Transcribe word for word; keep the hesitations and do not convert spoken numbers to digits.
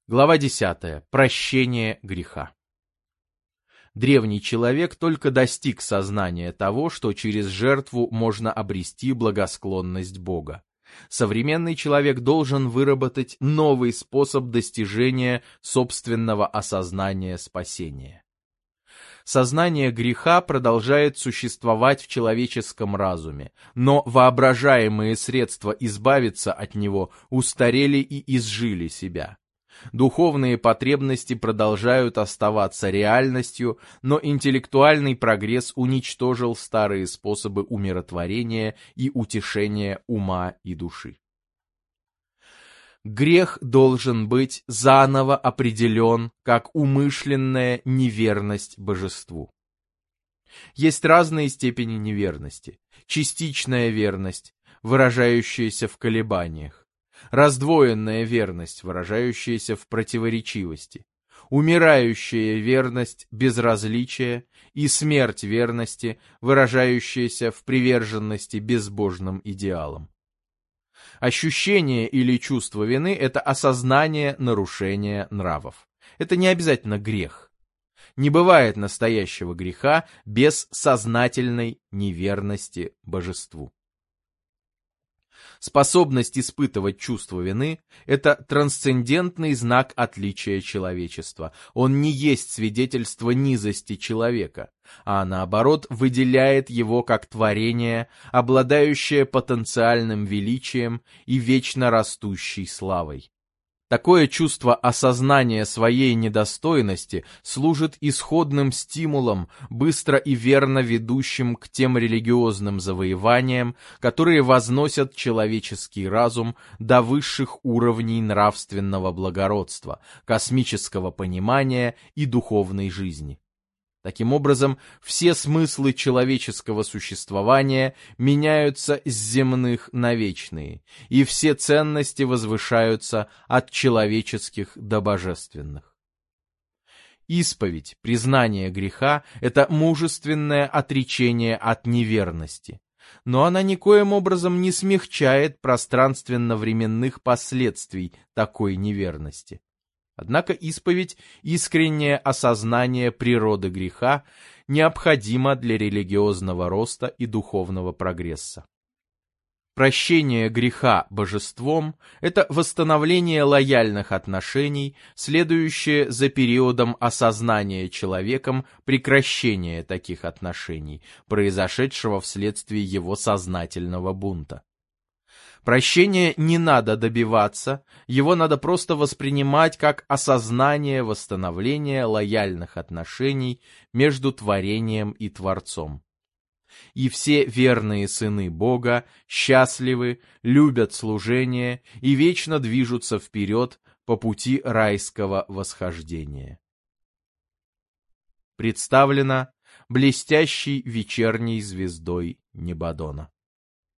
Глава десятая. Прощение греха. Древний человек только достиг сознания того, что через жертву можно обрести благосклонность Бога. Современный человек должен выработать новый способ достижения собственного осознания спасения. Сознание греха продолжает существовать в человеческом разуме, но воображаемые средства избавиться от него устарели и изжили себя. Духовные потребности продолжают оставаться реальностью, но интеллектуальный прогресс уничтожил старые способы умиротворения и утешения ума и души. Грех должен быть заново определен как умышленная неверность божеству. Есть разные степени неверности: частичная верность, выражающаяся в колебаниях, раздвоенная верность, выражающаяся в противоречивости, умирающая верность безразличия и смерть верности, выражающаяся в приверженности безбожным идеалам. Ощущение или чувство вины – это осознание нарушения нравов. Это не обязательно грех. Не бывает настоящего греха без сознательной неверности божеству. Способность испытывать чувство вины – это трансцендентный знак отличия человечества. Он не есть свидетельство низости человека, а наоборот выделяет его как творение, обладающее потенциальным величием и вечно растущей славой. Такое чувство осознания своей недостойности служит исходным стимулом, быстро и верно ведущим к тем религиозным завоеваниям, которые возносят человеческий разум до высших уровней нравственного благородства, космического понимания и духовной жизни. Таким образом, все смыслы человеческого существования меняются с земных на вечные, и все ценности возвышаются от человеческих до божественных. Исповедь, признание греха – это мужественное отречение от неверности, но она никоим образом не смягчает пространственно-временных последствий такой неверности. Однако исповедь, искреннее осознание природы греха необходимо для религиозного роста и духовного прогресса. Прощение греха божеством – это восстановление лояльных отношений, следующее за периодом осознания человеком прекращения таких отношений, произошедшего вследствие его сознательного бунта. Прощения не надо добиваться, его надо просто воспринимать как осознание восстановления лояльных отношений между творением и Творцом. И все верные сыны Бога счастливы, любят служение и вечно движутся вперед по пути райского восхождения. Представлено блестящей вечерней звездой Небадона.